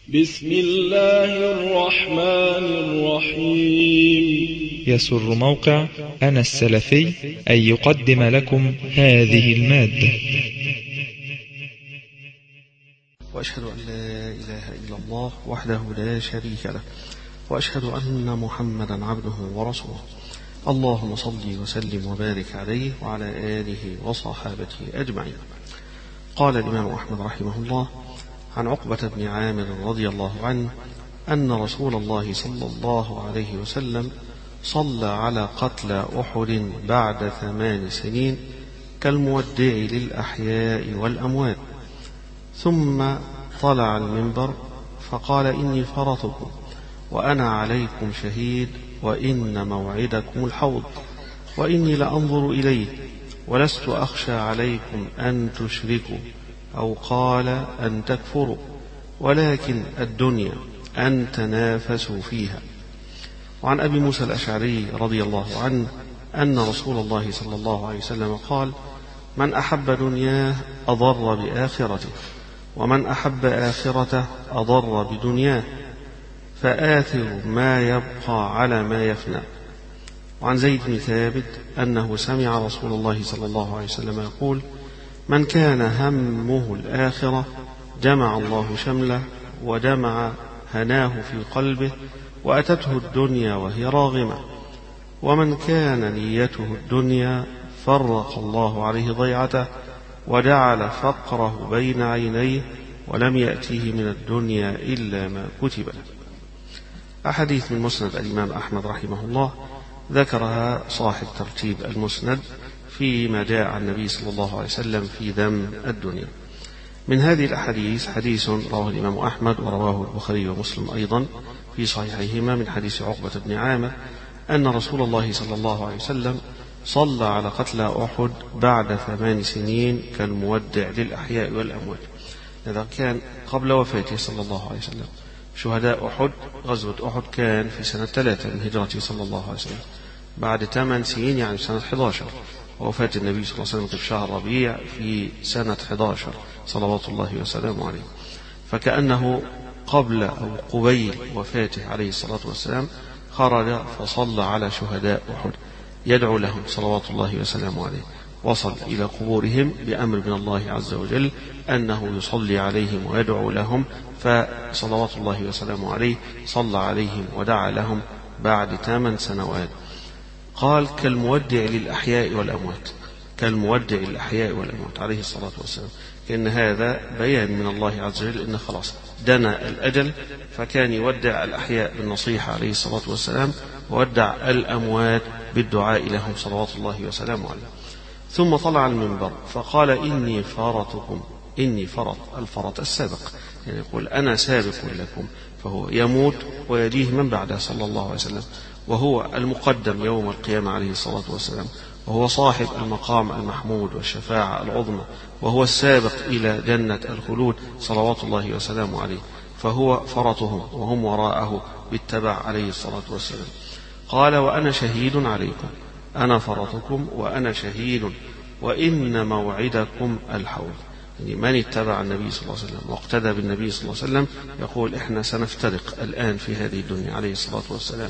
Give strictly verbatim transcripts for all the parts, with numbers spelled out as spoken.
بسم الله الرحمن الرحيم. يسر موقع أنا السلفي أن يقدم لكم هذه المادة. وأشهد أن لا إله إلا الله وحده لا شريك له، وأشهد أن محمدا عبده ورسوله. اللهم صل وسلم وبارك عليه وعلى آله وصحابته أجمعين. قال الإمام أحمد رحمه الله عن عقبة بن عامر رضي الله عنه أن رسول الله صلى الله عليه وسلم صلى على قتلى أحد بعد ثمان سنين كالمودع للأحياء والأموات، ثم طلع المنبر فقال: إني فرطكم وأنا عليكم شهيد، وإن موعدكم الحوض، وإني لأنظر إليه ولست أخشى عليكم أن تشركوا أو قال أن تكفروا، ولكن الدنيا أن تنافسوا فيها. وعن أبي موسى الأشعري رضي الله عنه أن رسول الله صلى الله عليه وسلم قال: من أحب دنياه أضر بآخرته، ومن أحب آخرته أضر بدنياه، فآثر ما يبقى على ما يفنى. وعن زيد بن ثابت أنه سمع رسول الله صلى الله عليه وسلم يقول: من كان همه الآخرة جمع الله شمله وجمع هناه في قلبه، وأتته الدنيا وهي راغمة. ومن كان نيته الدنيا فرق الله عليه ضيعته وجعل فقره بين عينيه، ولم يأتيه من الدنيا إلا ما كتب له. أحاديث من مسند الإمام أحمد رحمه الله ذكرها صاحب ترتيب المسند فيما جاء عن النبي صلى الله عليه وسلم في ذم الدنيا. من هذه الأحاديث حديث رواه الإمام أحمد ورواه البخاري ومسلم أيضا في صحيحيهما من حديث عقبة بن عامر أن رسول الله صلى الله عليه وسلم صلى على قتلى أحد بعد ثمان سنين كالمودع للأحياء والأموات. هذا كان قبل وفاته صلى الله عليه وسلم. شهداء أحد، غزوة أحد كان في سنة ثلاثة من هجرته صلى الله عليه وسلم، بعد ثمان سنين يعني سنة أحد عشر، ووفاة النبي صلى الله عليه وسلم في شهر ربيع في سنة أحد عشر صلوات الله وسلامه عليه، فكأنه قبل أو قبيل وفاته عليه الصلاة والسلام خرج فصلى على شهداء أحد يدعو لهم صلوات الله وسلامه عليه. وصل إلى قبورهم بأمر من الله عز وجل أنه يصلي عليهم ويدعو لهم، فصلوات الله وسلامه عليه صلى عليهم ودعا لهم بعد ثمان سنوات. قال: كالمودع للأحياء والأموات، كالمودع للأحياء والأموات عليه الصلاة والسلام. كأن هذا بيان من الله عز وجل أن خلاص دنا الأجل، فكان يودع الأحياء بالنصيحة عليه الصلاة والسلام، وودع الأموات بالدعاء لهم صلوات الله وسلامه عليه. ثم طلع المنبر فقال: إني فرطكم، إني فرط، الفرط السابق، يعني يقول أنا سابق لكم، فهو يموت ويجيه من بعده صلى الله عليه وسلم، وهو المقدم يوم القيامة عليه الصلاة والسلام، وهو صاحب المقام المحمود والشفاعة العظمى، وهو السابق إلى جنة الخلود صلوات الله وسلامه عليه، فهو فرطهم وهم وراءه بالتبع عليه الصلاة والسلام. قال: وأنا شهيد عليكم، أنا فرطكم وأنا شهيد، وإن موعدكم الحوض. يعني من اتبع النبي صلى الله عليه وسلم واقتدى بالنبي صلى الله عليه وسلم يقول: إحنا سنفترق الآن في هذه الدنيا عليه الصلاة والسلام،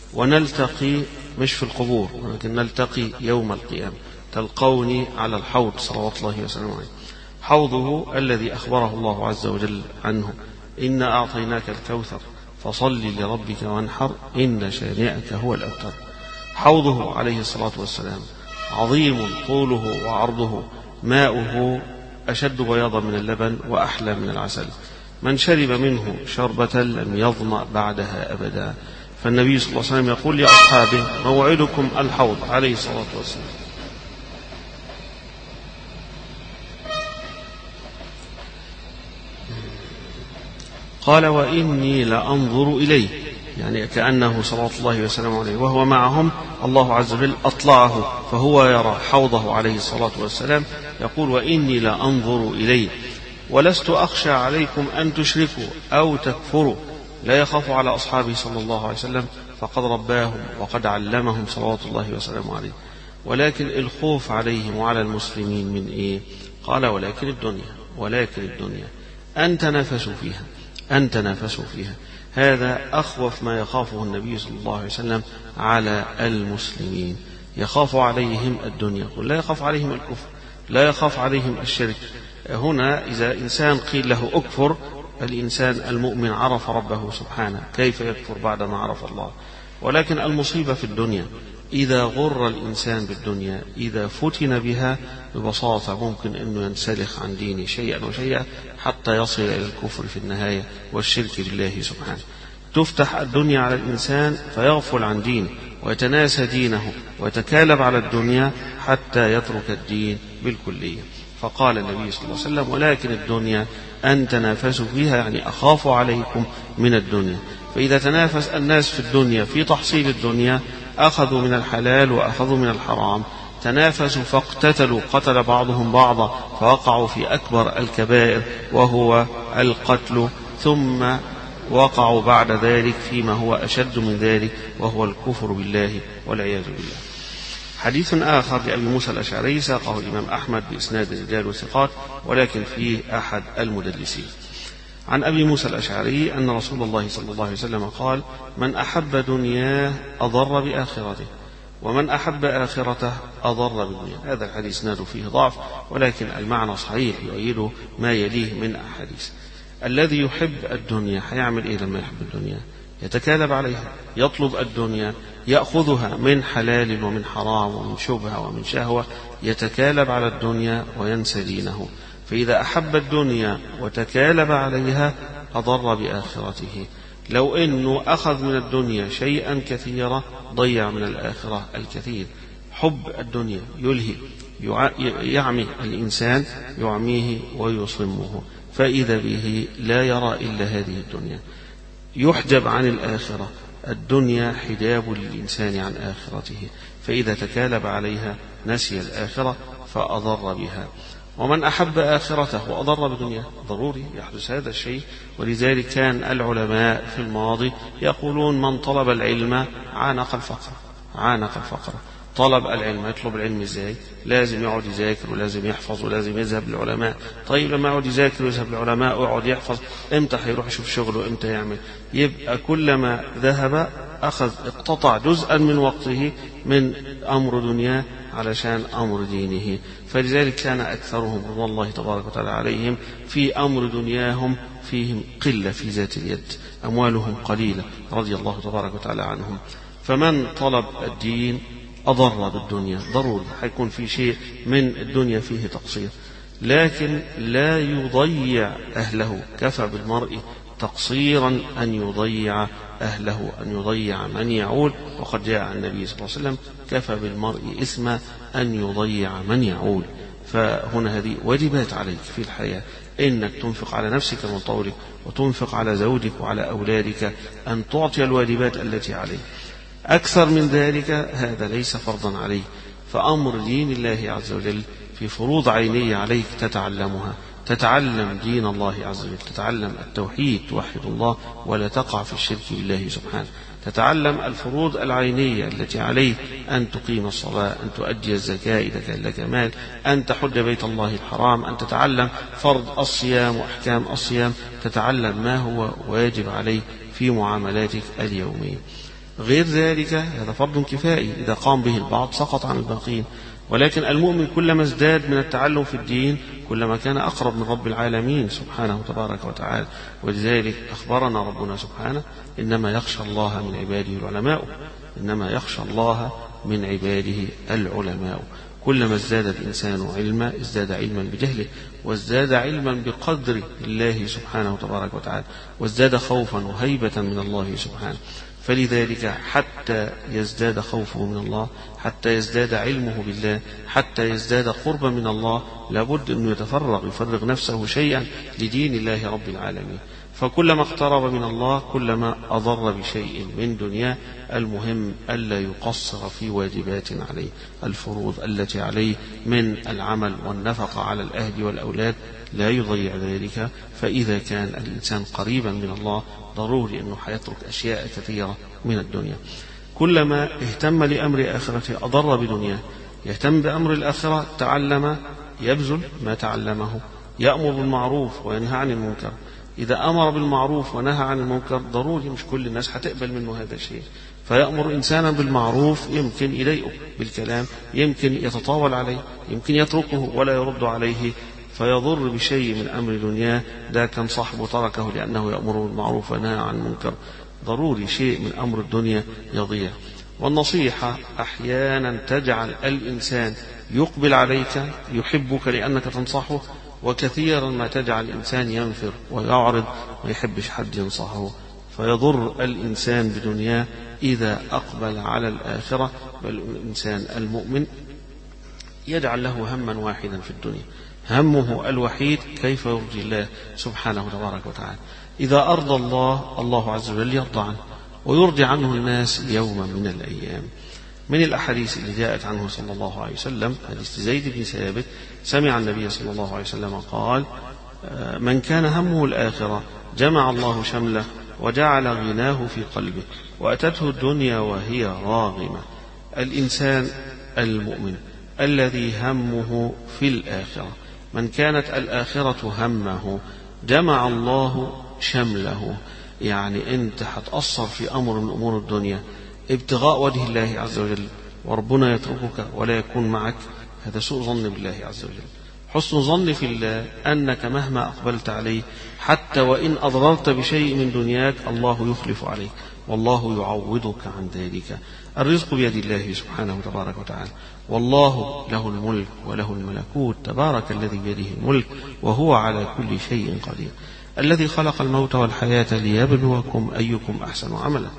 ونلتقي مش في القبور، ولكن نلتقي يوم القيامة، تلقوني على الحوض صلوات الله وسلامه عليه، حوضه الذي أخبره الله عز وجل عنه: إنا أعطيناك الكوثر فصل لربك وانحر إن شانئك هو الأبتر. حوضه عليه الصلاة والسلام عظيم طوله وعرضه، ماؤه أشد بياضا من اللبن وأحلى من العسل، من شرب منه شربة لم يظمأ بعدها أبدا. فالنبي صلى الله عليه وسلم يقول لأصحابه: موعدكم الحوض عليه الصلاة والسلام. قال: وإني لأنظر إليه، يعني كأنه صلوات الله وسلامه عليه وهو معهم الله عز وجل أطلعه فهو يرى حوضه عليه الصلاة والسلام، يقول: وإني لأنظر إليه ولست أخشى عليكم أن تشركوا أو تكفروا. لا يخاف على أصحابه صلى الله عليه وسلم، فقد رباهم وقد علمهم صلوات الله وسلامه عليه، ولكن الخوف عليهم وعلى المسلمين من إيه؟ قال: ولكن الدنيا، ولكن الدنيا أن تنافسوا فيها، أن تنافسوا فيها. هذا أخوف ما يخافه النبي صلى الله عليه وسلم على المسلمين، يخاف عليهم الدنيا، لا يخاف عليهم الكفر، لا يخاف عليهم الشرك. هنا إذا إنسان قيل له أكفر، الإنسان المؤمن عرف ربه سبحانه، كيف يكفر بعدما عرف الله؟ ولكن المصيبة في الدنيا إذا غر الإنسان بالدنيا، إذا فتن بها، ببساطة ممكن أنه ينسلخ عن دينه شيئا وشيئا حتى يصل إلى الكفر في النهاية والشرك بالله سبحانه. تفتح الدنيا على الإنسان فيغفل عن دينه ويتناسى دينه ويتكالب على الدنيا حتى يترك الدين بالكلية. فقال النبي صلى الله عليه وسلم: ولكن الدنيا أن تنافسوا فيها، يعني أخاف عليكم من الدنيا. فإذا تنافس الناس في الدنيا في تحصيل الدنيا، أخذوا من الحلال وأخذوا من الحرام، تنافسوا فاقتتلوا، قتل بعضهم بعضا، فوقعوا في أكبر الكبائر وهو القتل، ثم وقعوا بعد ذلك فيما هو أشد من ذلك وهو الكفر بالله والعياذ بالله. حديث آخر لأبي موسى الأشعري ساقه الإمام أحمد بإسناد رجال وثقات، ولكن فيه أحد المدلسين. عن أبي موسى الأشعري أن رسول الله صلى الله عليه وسلم قال: من أحب دنياه أضر بآخرته، ومن أحب آخرته أضر بالدنيا. هذا الحديث ناد فيه ضعف، ولكن المعنى صحيح يؤيده ما يليه من أحاديث. الذي يحب الدنيا هيعمل إيه لما يحب الدنيا؟ يتكالب عليها، يطلب الدنيا، يأخذها من حلال ومن حرام ومن شبهة ومن شهوة، يتكالب على الدنيا وينسى دينه. فإذا أحب الدنيا وتكالب عليها أضر بآخرته. لو أنه أخذ من الدنيا شيئا كثيرا ضيع من الآخرة الكثير. حب الدنيا يلهي، يعمي الإنسان، يعميه ويصمه، فإذا به لا يرى إلا هذه الدنيا، يحجب عن الآخرة. الدنيا حجاب للإنسان عن آخرته، فإذا تكالب عليها نسي الآخرة فأضر بها. ومن أحب آخرته وأضر بدنياه، ضروري يحدث هذا الشيء. ولذلك كان العلماء في الماضي يقولون: من طلب العلم عانق الفقر، عانق الفقر. طلب العلم، يطلب العلم ازاي؟ لازم يقعد يذاكر ولازم يحفظ ولازم يذهب للعلماء. طيب لما يقعد يذاكر ويذهب للعلماء ويقعد يحفظ، امتى هيروح يشوف شغله؟ امتى يعمل؟ يبقى كلما ذهب أخذ اقتطع جزءا من وقته من أمر دنياه علشان أمر دينه. فلذلك كان أكثرهم رضوان الله تبارك وتعالى عليهم في أمر دنياهم فيهم قلة في ذات اليد، أموالهم قليلة رضي الله تبارك وتعالى عنهم. فمن طلب الدين أضر بالدنيا، ضروري حيكون في شيء من الدنيا فيه تقصير، لكن لا يضيع أهله. كفى بالمرء تقصيرا أن يضيع أهله، أن يضيع من يعول. وقد جاء عن النبي صلى الله عليه وسلم: كفى بالمرء إثما أن يضيع من يعول. فهنا هذه واجبات عليك في الحياة، إنك تنفق على نفسك من طولك، وتنفق على زوجك وعلى أولادك، أن تعطي الواجبات التي عليك. أكثر من ذلك هذا ليس فرضا عليك. فأمر دين الله عز وجل في فروض عينية عليك تتعلمها، تتعلم دين الله عز وجل، تتعلم التوحيد، توحد الله ولا تقع في الشرك بالله سبحانه، تتعلم الفروض العينية التي عليك، أن تقيم الصلاة، أن تؤدي الزكاة إذا كان لك مال، أن تحج بيت الله الحرام، أن تتعلم فرض الصيام وأحكام الصيام، تتعلم ما هو واجب عليك في معاملاتك اليومية. غير ذلك هذا فرض كفائي، إذا قام به البعض سقط عن الباقين. ولكن المؤمن كلما ازداد من التعلم في الدين كلما كان أقرب من رب العالمين سبحانه تبارك وتعالى. ولذلك أخبرنا ربنا سبحانه: إنما يخشى الله من عباده العلماء، إنما يخشى الله من عباده العلماء. كلما ازداد الإنسان علما ازداد علما بجهله، وازداد علما بقدر الله سبحانه تبارك وتعالى، وازداد خوفا وهيبة من الله سبحانه. فلذلك حتى يزداد خوفه من الله، حتى يزداد علمه بالله، حتى يزداد قربا من الله، لابد أن يتفرغ، يفرغ نفسه شيئا لدين الله رب العالمين. فكلما اقترب من الله كلما أضر بشيء من دنياه. المهم ألا يقصر في واجبات عليه، الفروض التي عليه من العمل والنفقة على الأهل والأولاد لا يضيع ذلك. فإذا كان الإنسان قريبا من الله ضروري أنه حيترك أشياء كثيرة من الدنيا. كلما اهتم لأمر آخرته أضر بدنياه. يهتم بأمر الآخرة، تعلم، يبذل ما تعلمه، يأمر بالمعروف وينهى عن المنكر، إذا أمر بالمعروف ونهى عن المنكر ضروري مش كل الناس هتقبل منه هذا الشيء، فيأمر إنسانا بالمعروف يمكن يضايقه بالكلام، يمكن يتطاول عليه، يمكن يتركه ولا يرد عليه فيضر بشيء من أمر دنياه. ده كان صاحبه تركه لأنه يأمر بالمعروف ونهى عن المنكر، ضروري شيء من أمر الدنيا يضيع. والنصيحة أحيانا تجعل الإنسان يقبل عليك يحبك لأنك تنصحه، وكثيرا ما تجعل الإنسان ينفر ويعرض ما يحبش حد ينصحه، فيضر الإنسان بدنياه إذا أقبل على الآخرة. بل الإنسان المؤمن يجعل له هما واحدا في الدنيا، همه الوحيد كيف يرضي الله سبحانه تبارك وتعالى. إذا أرضى الله الله عز وجل يرضى عنه ويرضي عنه الناس يوما من الأيام. من الأحاديث اللي جاءت عنه صلى الله عليه وسلم حديث زيد بن ثابت سمع النبي صلى الله عليه وسلم قال: من كان همه الآخرة جمع الله شمله وجعل غناه في قلبه وأتته الدنيا وهي راغمة. الإنسان المؤمن الذي همه في الآخرة، من كانت الآخرة همه جمع الله شمله. يعني أنت هتأثر في أمر من أمور الدنيا ابتغاء وجه الله عز وجل، وربنا يتركك ولا يكون معك، هذا سوء ظن بالله عز وجل. حسن ظن في الله أنك مهما أقبلت عليه حتى وإن أضررت بشيء من دنياك الله يخلف عليك والله يعوضك عن ذلك. الرزق بيد الله سبحانه تبارك وتعالى، والله له الملك وله الملكوت، تبارك الذي بيده الملك وهو على كل شيء قدير. الذي خلق الموت والحياة ليبلوكم أيكم أحسن عملا،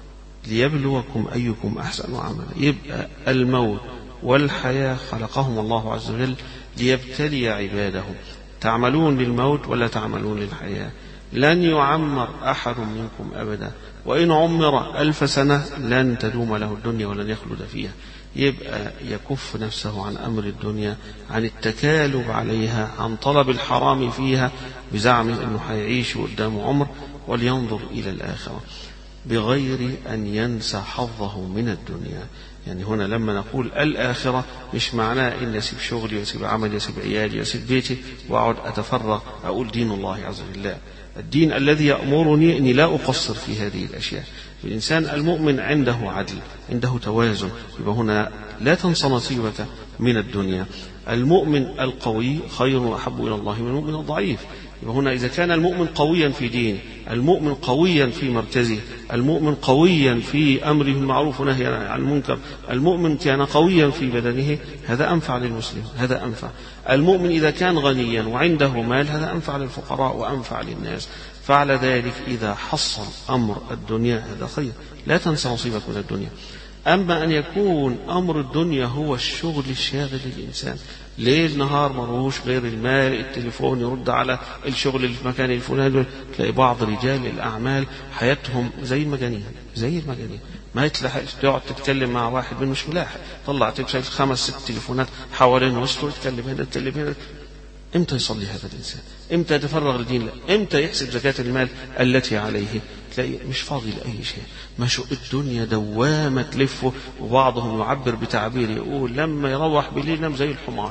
ليبلوكم أيكم أحسن عملا. يبقى الموت والحياة خلقهم الله عز وجل ليبتلي عباده، تعملون للموت ولا تعملون للحياة. لن يعمر أحد منكم أبدا، وإن عمر ألف سنة لن تدوم له الدنيا ولن يخلد فيها. يبقى يكف نفسه عن أمر الدنيا، عن التكالب عليها، عن طلب الحرام فيها بزعم أنه حيعيش قدامه عمر، ولينظر إلى الآخرة بغير أن ينسى حظه من الدنيا. يعني هنا لما نقول الآخرة مش معناه إن يسيب شغلي ويسيب عملي يسيب عيالي يسيب بيتي وأقعد أتفرغ أقول دين الله عز وجل. الدين الذي يأمرني أني لا أقصر في هذه الأشياء. الإنسان المؤمن عنده عدل، عنده توازن، يبقى هنا لا تنسى نصيبك من الدنيا. المؤمن القوي خير وأحب إلى الله من المؤمن الضعيف. يبقى هنا إذا كان المؤمن قويا في دينه، المؤمن قويا في مركزه، المؤمن قويا في أمره المعروف ونهي عن المنكر، المؤمن كان قويا في بدنه، هذا أنفع للمسلم، هذا أنفع. المؤمن إذا كان غنيا وعنده مال هذا أنفع للفقراء وأنفع للناس. فعلى ذلك إذا حصل أمر الدنيا هذا خير، لا تنسى نصيبك من الدنيا. أما أن يكون أمر الدنيا هو الشغل الشاغل للإنسان، ليل نهار مروش غير المال، التليفون يرد على الشغل اللي في مكان الفلاني. تلاقي بعض رجال الأعمال حياتهم زي المجانين، زي المجانين، ما يتلحق تقعد تتكلم مع واحد منه مش ملاحق، طلع تكشف خمس ست تليفونات حوالين وسطه، يتكلم هنا يتكلم هنا. امتى يصلي هذا الإنسان؟ امتى يتفرغ لدين الله؟ امتى يحسب زكاة المال التي عليه؟ تلاقي مش فاضي لأي شيء، مشوا الدنيا دوامة تلفه. وبعضهم يعبر بتعبير يقول لما يروح بالليل نام زي الحمار.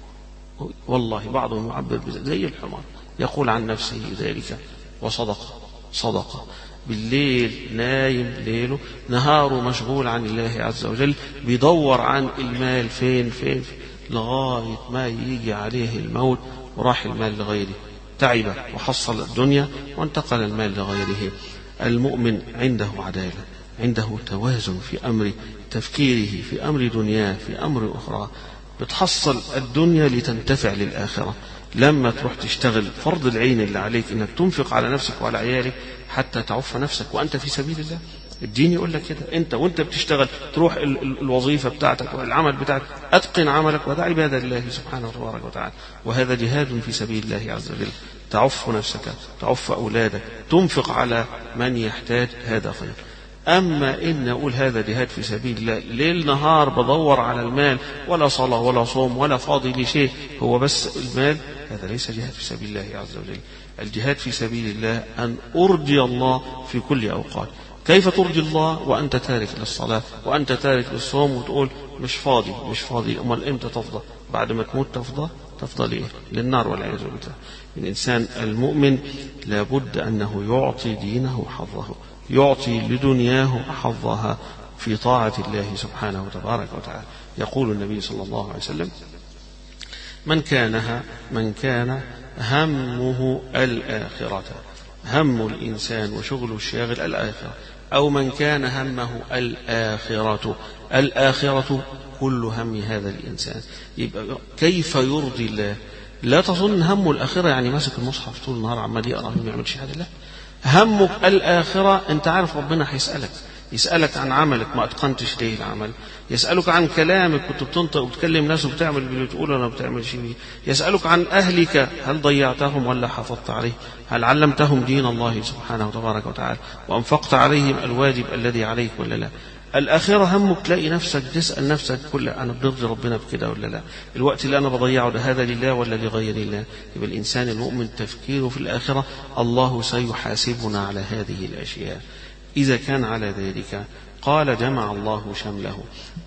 والله بعضهم يعبر زي الحمار، يقول عن نفسه ذلك وصدق صدق. بالليل نايم ليله، نهاره مشغول عن الله عز وجل، بيدور عن المال فين فين, فين لغاية ما يجي عليه الموت وراح المال لغيره، تعب وحصل الدنيا وانتقل المال لغيره. المؤمن عنده عدالة، عنده توازن في أمر تفكيره، في أمر دنياه، في أمر أخرى. بتحصل الدنيا لتنتفع للآخرة. لما تروح تشتغل فرض العين اللي عليك انك تنفق على نفسك وعلى عيالك حتى تعف نفسك وأنت في سبيل الله. الدين يقول لك كده، انت وانت بتشتغل تروح ال- ال- الوظيفة بتاعتك والعمل بتاعك، اتقن عملك وده عبادة لله سبحانه وتبارك وتعالى، وهذا جهاد في سبيل الله عز وجل. تعف نفسك، تعف أولادك، تنفق على من يحتاج، هذا خير. أما إن أقول هذا جهاد في سبيل الله، ليل نهار بدور على المال، ولا صلاة ولا صوم ولا فاضي لشيء، هو بس المال، هذا ليس جهاد في سبيل الله عز وجل. الجهاد في سبيل الله أن أرضي الله في كل أوقات. كيف ترضي الله وأنت تارك للصلاة وأنت تارك للصوم وتقول مش فاضي مش فاضي؟ أمال إمتى تفضى؟ بعد ما تموت تفضى؟ تفضل إيه؟ للنار والعياذ بالله. الإنسان المؤمن لابد أنه يعطي دينه حظه، يعطي لدنياه حظها في طاعة الله سبحانه وتبارك وتعالى. يقول النبي صلى الله عليه وسلم: من كان من كان همه الآخرة، هم الإنسان وشغل الشاغل الآخرة، أو من كان همه الآخرة، الآخرة كل هم هذا الإنسان. يبقى كيف يرضي الله؟ لا تظن هم الآخرة يعني ماسك المصحف طول النهار عمال يقرأ ما يعملش حاجة، لا، همك الآخرة. أنت عارف ربنا هيسألك، يسألك عن عملك، ما أتقنتش ليه العمل، يسألك عن كلامك، كنت بتنطق وبتكلم ناس وبتعمل اللي بتقول ولا بتعملش بيه، يسألك عن أهلك، هل ضيعتهم ولا حافظت عليه، هل علمتهم دين الله سبحانه وتبارك وتعالى وأنفقت عليهم الواجب الذي عليك ولا لا. الآخرة همك تلاقي نفسك تسأل نفسك كل أنا برضي ربنا بكده ولا لا، الوقت اللي أنا بضيعه ده هذا لله ولا لغير الله. يبقى الإنسان المؤمن تفكيره في الآخرة الله سيحاسبنا على هذه الأشياء. إذا كان على ذلك قال: جمع الله شمله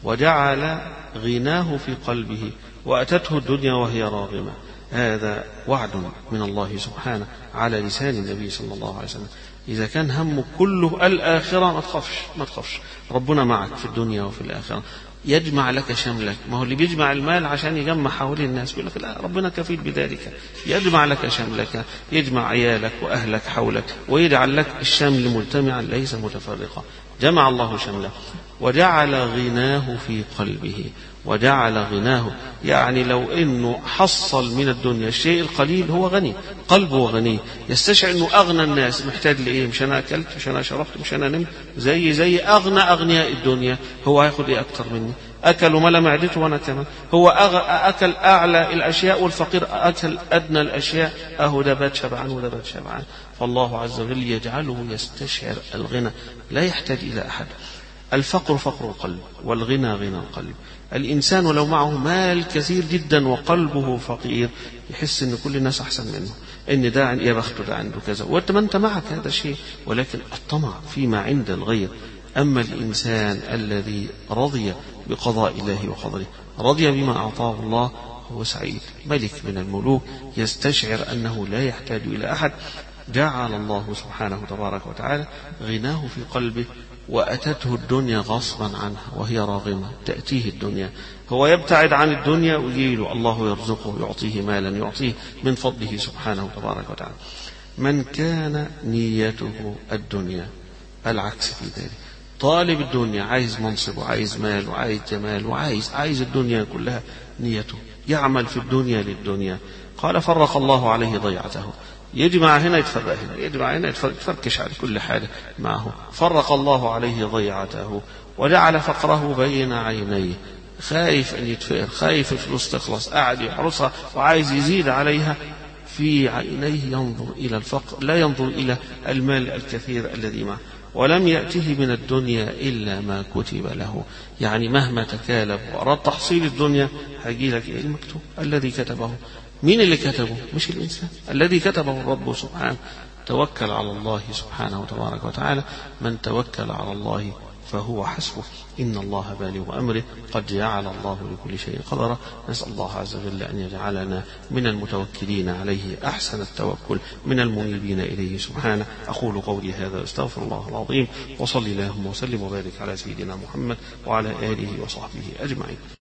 وجعل غناه في قلبه وأتته الدنيا وهي راغمة. هذا وعد من الله سبحانه على لسان النبي صلى الله عليه وسلم. إذا كان همك كله الآخرة ما تخافش، ما تخافش، ربنا معك في الدنيا وفي الآخرة، يجمع لك شملك. ما هو اللي بيجمع المال عشان يجمع حوالين الناس، يقول لك لا، ربنا كفيل بذلك، يجمع لك شملك، يجمع عيالك وأهلك حولك ويجعل لك الشمل مجتمعا ليس متفرقا. جمع الله شمله وجعل غناه في قلبه. وجعل غناه يعني لو انه حصل من الدنيا الشيء القليل هو غني، قلبه غني، يستشعر انه اغنى الناس. محتاج لايه؟ مش انا اكلت، مش انا شربت، مش انا نمت، زي زي اغنى اغنياء الدنيا. هو هياخد ايه اكتر مني؟ اكل وملا معدته وانا كمان. هو اكل اعلى الاشياء والفقير اكل ادنى الاشياء، اهو ده بات شبعان وده بات شبعان. فالله عز وجل يجعله يستشعر الغنى، لا يحتاج الى احد. الفقر فقر القلب والغنى غنى القلب. الإنسان ولو معه مال كثير جدا وقلبه فقير يحس أن كل الناس أحسن منه، أن ده يا بخته ده عنده كذا، وأنت ما أنت معك هذا الشيء، ولكن الطمع فيما عند الغير. أما الإنسان الذي رضي بقضاء الله وقدره، رضي بما أعطاه الله، هو سعيد، ملك من الملوك، يستشعر أنه لا يحتاج إلى أحد. جعل الله سبحانه تبارك وتعالى غناه في قلبه وأتته الدنيا غصبا عنها وهي راغمة، تأتيه الدنيا، هو يبتعد عن الدنيا ويجيله الله يرزقه، يعطيه مالا، يعطيه من فضله سبحانه تبارك وتعالى. من كان نيته الدنيا، العكس في ذلك، طالب الدنيا، عايز منصب وعايز مال وعايز جمال وعايز عايز الدنيا كلها، نيته يعمل في الدنيا للدنيا. قال: فرق الله عليه ضيعته، يجمع هنا يتفرق هنا، يجمع هنا يتفركش على كل حاجة معه. فرق الله عليه ضيعته وجعل فقره بين عينيه، خايف أن يتفقر، خايف الفلوس تخلص، قاعد يحرسها وعايز يزيد عليها. في عينيه ينظر إلى الفقر، لا ينظر إلى المال الكثير الذي معه. ولم يأته من الدنيا إلا ما كتب له، يعني مهما تكالب وأراد تحصيل الدنيا هيجي لك إيه؟ المكتوب الذي كتبه. مين اللي كتبه؟ مش الإنسان، الذي كتبه الرب سبحانه. توكل على الله سبحانه وتبارك وتعالى، من توكل على الله فهو حسبه، إن الله بالغ أمره، قد جعل الله لكل شيء قدرا. نسأل الله عز وجل أن يجعلنا من المتوكلين عليه أحسن التوكل، من المنيبين إليه سبحانه. أقول قولي هذا أستغفر الله العظيم، وصلي اللهم وسلم وبارك على سيدنا محمد وعلى آله وصحبه أجمعين.